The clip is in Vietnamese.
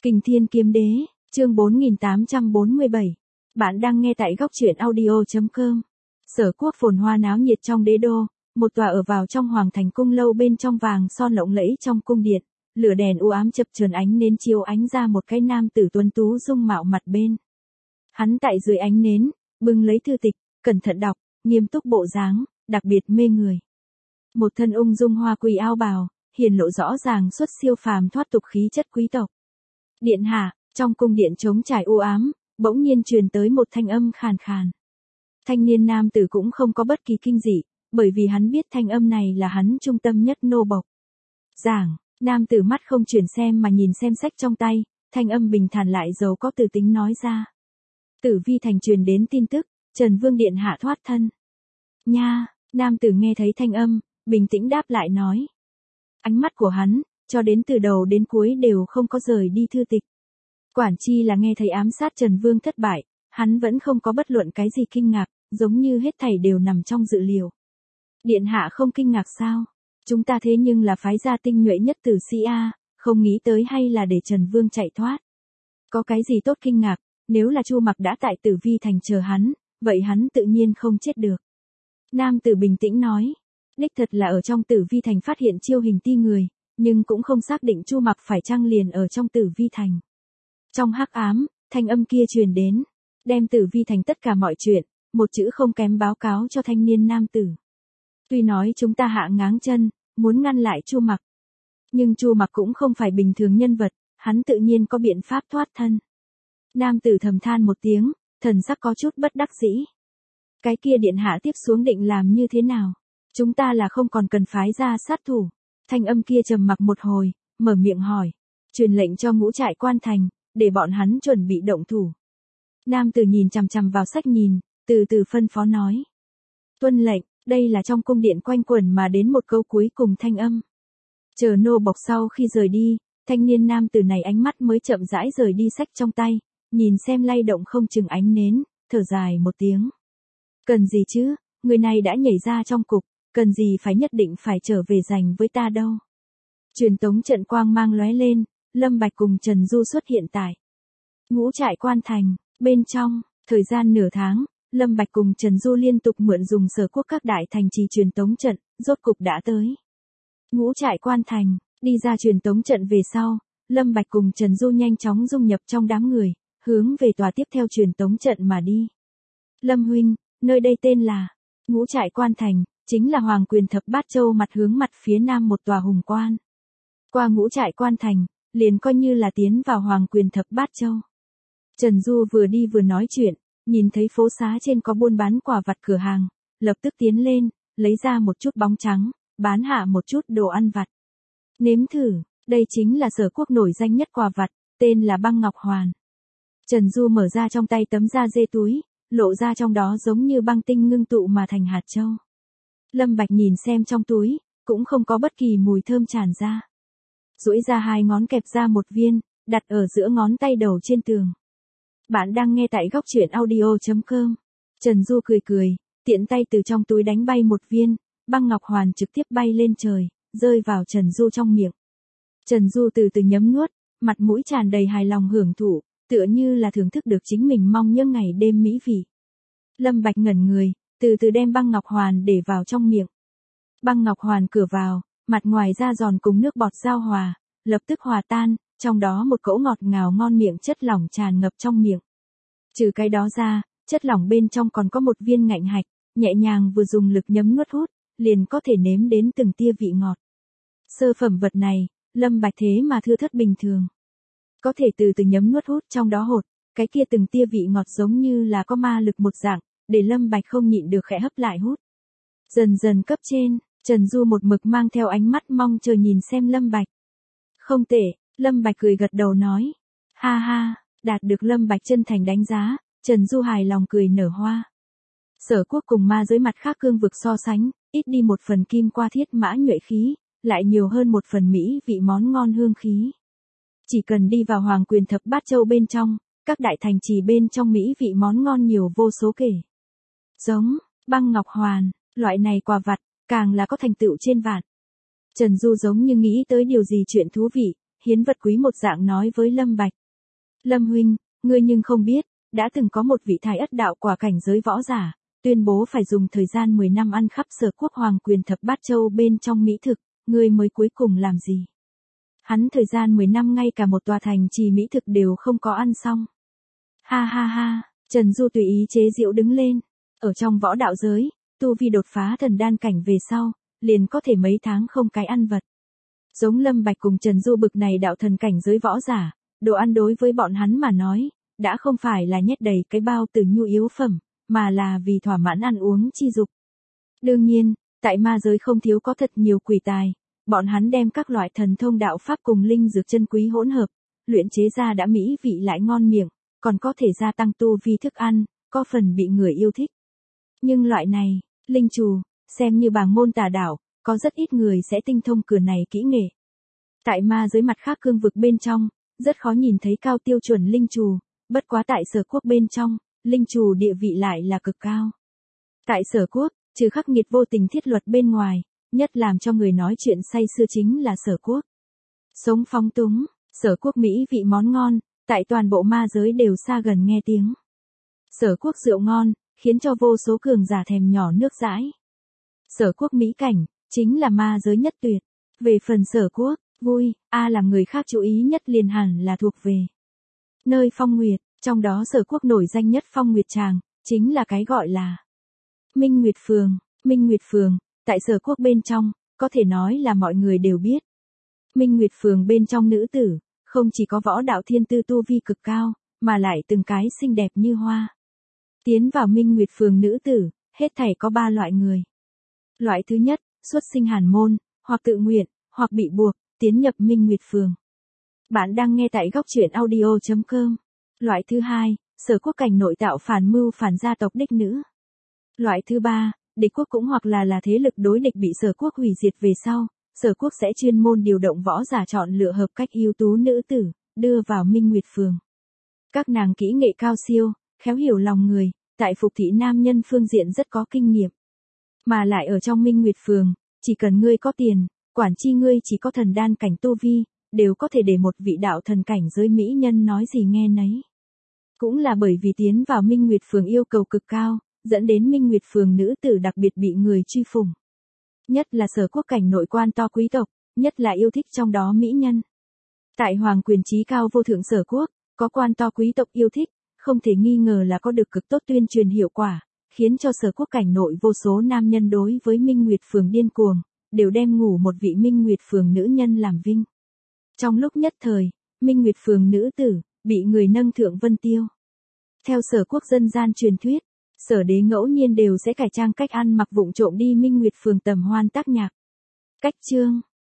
Kình Thiên Kiếm Đế, chương 4847. Bạn đang nghe tại góc truyện audio.com. Sở Quốc phồn hoa náo nhiệt trong đế đô, một tòa ở vào trong hoàng thành cung lâu bên trong vàng son lộng lẫy trong cung điện, lửa đèn u ám chập chờn ánh nến chiếu ánh ra một cái nam tử tuấn tú dung mạo mặt bên. Hắn tại dưới ánh nến, bưng lấy thư tịch, cẩn thận đọc, nghiêm túc bộ dáng, đặc biệt mê người. Một thân ung dung hoa quỳ ao bào, hiển lộ rõ ràng xuất siêu phàm thoát tục khí chất quý tộc. Điện hạ, trong cung điện trống trải u ám, bỗng nhiên truyền tới một thanh âm khàn khàn. Thanh niên nam tử cũng không có bất kỳ kinh dị, bởi vì hắn biết thanh âm này là hắn trung tâm nhất nô bộc. Giảng, nam tử mắt không chuyển xem mà nhìn xem sách trong tay, thanh âm bình thản lại giàu có từ tính nói ra. Tử Vi thành truyền đến tin tức, Trần Vương điện hạ thoát thân. Nha, nam tử nghe thấy thanh âm, bình tĩnh đáp lại nói. Ánh mắt của hắn, cho đến từ đầu đến cuối đều không có rời đi thư tịch. Quản chi là nghe thấy ám sát Trần Vương thất bại, hắn vẫn không có bất luận cái gì kinh ngạc, giống như hết thảy đều nằm trong dự liệu. Điện hạ không kinh ngạc sao? Chúng ta thế nhưng là phái gia tinh nhuệ nhất tử sĩ A, không nghĩ tới hay là để Trần Vương chạy thoát. Có cái gì tốt kinh ngạc, nếu là Chu Mặc đã tại Tử Vi thành chờ hắn, vậy hắn tự nhiên không chết được. Nam tử bình tĩnh nói, đích thật là ở trong Tử Vi thành phát hiện chiêu hình ti người, nhưng cũng không xác định Chu Mặc phải chăng liền ở trong Tử Vi thành. Trong hắc ám, thanh âm kia truyền đến, đem Tử Vi thành tất cả mọi chuyện, một chữ không kém báo cáo cho thanh niên nam tử. Tuy nói chúng ta hạ ngáng chân, muốn ngăn lại Chu Mặc, nhưng Chu Mặc cũng không phải bình thường nhân vật, hắn tự nhiên có biện pháp thoát thân. Nam tử thầm than một tiếng, thần sắc có chút bất đắc dĩ. Cái kia điện hạ tiếp xuống định làm như thế nào? Chúng ta là không còn cần phái ra sát thủ. Thanh âm kia trầm mặc một hồi, mở miệng hỏi, truyền lệnh cho ngũ trại quan thành, để bọn hắn chuẩn bị động thủ. Nam tử nhìn chằm chằm vào sách nhìn, từ từ phân phó nói. Tuân lệnh, đây là trong cung điện quanh quẩn mà đến một câu cuối cùng thanh âm. Chờ nô bộc sau khi rời đi, thanh niên nam tử này ánh mắt mới chậm rãi rời đi sách trong tay, nhìn xem lay động không chừng ánh nến, thở dài một tiếng. Cần gì chứ, người này đã nhảy ra trong cục, cần gì phải nhất định phải trở về giành với ta đâu. Truyền tống trận quang mang lóe lên, Lâm Bạch cùng Trần Du xuất hiện tại ngũ trại quan thành, bên trong, thời gian nửa tháng, Lâm Bạch cùng Trần Du liên tục mượn dùng Sở Quốc các đại thành trì truyền tống trận, rốt cục đã tới. Ngũ trại quan thành, đi ra truyền tống trận về sau, Lâm Bạch cùng Trần Du nhanh chóng dung nhập trong đám người, hướng về tòa tiếp theo truyền tống trận mà đi. Lâm huynh, nơi đây tên là ngũ trại quan thành, chính là Hoàng Quyền Thập Bát Châu mặt hướng mặt phía nam một tòa hùng quan. Qua ngũ trại quan thành, liền coi như là tiến vào Hoàng Quyền Thập Bát Châu. Trần Du vừa đi vừa nói chuyện, nhìn thấy phố xá trên có buôn bán quà vặt cửa hàng, lập tức tiến lên, lấy ra một chút bóng trắng, bán hạ một chút đồ ăn vặt. Nếm thử, đây chính là Sở Quốc nổi danh nhất quà vặt, tên là băng ngọc hoàn. Trần Du mở ra trong tay tấm da dê túi, lộ ra trong đó giống như băng tinh ngưng tụ mà thành hạt châu. Lâm Bạch nhìn xem trong túi, cũng không có bất kỳ mùi thơm tràn ra. Duỗi ra hai ngón kẹp ra một viên, đặt ở giữa ngón tay đầu trên tường. Bạn đang nghe tại góc truyện audio.com. Trần Du cười cười, tiện tay từ trong túi đánh bay một viên, băng ngọc hoàn trực tiếp bay lên trời, rơi vào Trần Du trong miệng. Trần Du từ từ nhấm nuốt, mặt mũi tràn đầy hài lòng hưởng thụ, tựa như là thưởng thức được chính mình mong nhớ ngày đêm mỹ vị. Lâm Bạch ngẩn người, từ từ đem băng ngọc hoàn để vào trong miệng. Băng ngọc hoàn cửa vào, mặt ngoài da giòn cùng nước bọt giao hòa, lập tức hòa tan, trong đó một cỗ ngọt ngào ngon miệng chất lỏng tràn ngập trong miệng. Trừ cái đó ra, chất lỏng bên trong còn có một viên ngạnh hạch, nhẹ nhàng vừa dùng lực nhấm nuốt hút, liền có thể nếm đến từng tia vị ngọt. Sơ phẩm vật này, Lâm Bạch thế mà thưa thất bình thường. Có thể từ từ nhấm nuốt hút trong đó hột, cái kia từng tia vị ngọt giống như là có ma lực một dạng, để Lâm Bạch không nhịn được khẽ hấp lại hút. Dần dần cấp trên, Trần Du một mực mang theo ánh mắt mong chờ nhìn xem Lâm Bạch. Không tệ, Lâm Bạch cười gật đầu nói. Ha ha, đạt được Lâm Bạch chân thành đánh giá, Trần Du hài lòng cười nở hoa. Sở Quốc cùng ma giới mặt khác cương vực so sánh, ít đi một phần kim qua thiết mã nhuệ khí, lại nhiều hơn một phần mỹ vị món ngon hương khí. Chỉ cần đi vào Hoàng Quyền Thập Bát Châu bên trong, các đại thành trì bên trong mỹ vị món ngon nhiều vô số kể. Giống, băng ngọc hoàn, loại này quà vặt, càng là có thành tựu trên vạn. Trần Du giống như nghĩ tới điều gì chuyện thú vị, hiến vật quý một dạng nói với Lâm Bạch. Lâm huynh, ngươi nhưng không biết, đã từng có một vị thái ất đạo quả cảnh giới võ giả, tuyên bố phải dùng thời gian 10 năm ăn khắp Sở Quốc hoàng quyền thập bát châu bên trong mỹ thực, ngươi mới cuối cùng làm gì? Hắn thời gian 10 năm ngay cả một tòa thành trì mỹ thực đều không có ăn xong. Ha ha ha, Trần Du tùy ý chế giễu đứng lên. Ở trong võ đạo giới, tu vi đột phá thần đan cảnh về sau, liền có thể mấy tháng không cái ăn vật. Giống Lâm Bạch cùng Trần Du bực này đạo thần cảnh giới võ giả, đồ ăn đối với bọn hắn mà nói, đã không phải là nhét đầy cái bao từ nhu yếu phẩm, mà là vì thỏa mãn ăn uống chi dục. Đương nhiên, tại ma giới không thiếu có thật nhiều quỷ tài, bọn hắn đem các loại thần thông đạo pháp cùng linh dược chân quý hỗn hợp, luyện chế ra đã mỹ vị lại ngon miệng, còn có thể gia tăng tu vi thức ăn, có phần bị người yêu thích. Nhưng loại này, linh trù, xem như bảng môn tà đạo, có rất ít người sẽ tinh thông cửa này kỹ nghệ. Tại ma giới mặt khác cương vực bên trong, rất khó nhìn thấy cao tiêu chuẩn linh trù, bất quá tại Sở Quốc bên trong, linh trù địa vị lại là cực cao. Tại Sở Quốc, trừ khắc nghiệt vô tình thiết luật bên ngoài, nhất làm cho người nói chuyện say sưa chính là Sở Quốc. Sống phóng túng, Sở Quốc mỹ vị món ngon, tại toàn bộ ma giới đều xa gần nghe tiếng. Sở Quốc rượu ngon, khiến cho vô số cường giả thèm nhỏ nước dãi. Sở Quốc mỹ cảnh, chính là ma giới nhất tuyệt. Về phần Sở Quốc, vui, làm người khác chú ý nhất liền hẳn là thuộc về nơi phong nguyệt, trong đó Sở Quốc nổi danh nhất phong nguyệt tràng, chính là cái gọi là Minh Nguyệt Phường. Minh Nguyệt Phường, tại Sở Quốc bên trong, có thể nói là mọi người đều biết. Minh Nguyệt Phường bên trong nữ tử, không chỉ có võ đạo thiên tư tu vi cực cao, mà lại từng cái xinh đẹp như hoa. Tiến vào Minh Nguyệt Phường nữ tử, hết thảy có 3 loại người. Loại thứ nhất, xuất sinh hàn môn, hoặc tự nguyện, hoặc bị buộc, tiến nhập Minh Nguyệt Phường. Bạn đang nghe tại góc truyện audio.com. Loại thứ hai, Sở Quốc cảnh nội tạo phản mưu phản gia tộc đích nữ. Loại thứ ba, địch quốc cũng hoặc là thế lực đối địch bị Sở Quốc hủy diệt về sau, Sở Quốc sẽ chuyên môn điều động võ giả chọn lựa hợp cách ưu tú nữ tử, đưa vào Minh Nguyệt Phường. Các nàng kỹ nghệ cao siêu, khéo hiểu lòng người, tại phục thị nam nhân phương diện rất có kinh nghiệm. Mà lại ở trong Minh Nguyệt Phường, chỉ cần ngươi có tiền, quản chi ngươi chỉ có thần đan cảnh tu vi, đều có thể để một vị đạo thần cảnh giới mỹ nhân nói gì nghe nấy. Cũng là bởi vì tiến vào Minh Nguyệt Phường yêu cầu cực cao, dẫn đến Minh Nguyệt Phường nữ tử đặc biệt bị người truy phủng. Nhất là Sở Quốc cảnh nội quan to quý tộc, nhất là yêu thích trong đó mỹ nhân. Tại hoàng quyền trí cao vô thượng Sở Quốc, có quan to quý tộc yêu thích, không thể nghi ngờ là có được cực tốt tuyên truyền hiệu quả, khiến cho Sở Quốc cảnh nội vô số nam nhân đối với Minh Nguyệt Phường điên cuồng, đều đem ngủ một vị Minh Nguyệt Phường nữ nhân làm vinh. Trong lúc nhất thời, Minh Nguyệt Phường nữ tử, bị người nâng thượng vân tiêu. Theo Sở Quốc dân gian truyền thuyết, Sở đế ngẫu nhiên đều sẽ cải trang cách ăn mặc vụng trộm đi Minh Nguyệt Phường tầm hoan tác nhạc. Cách chương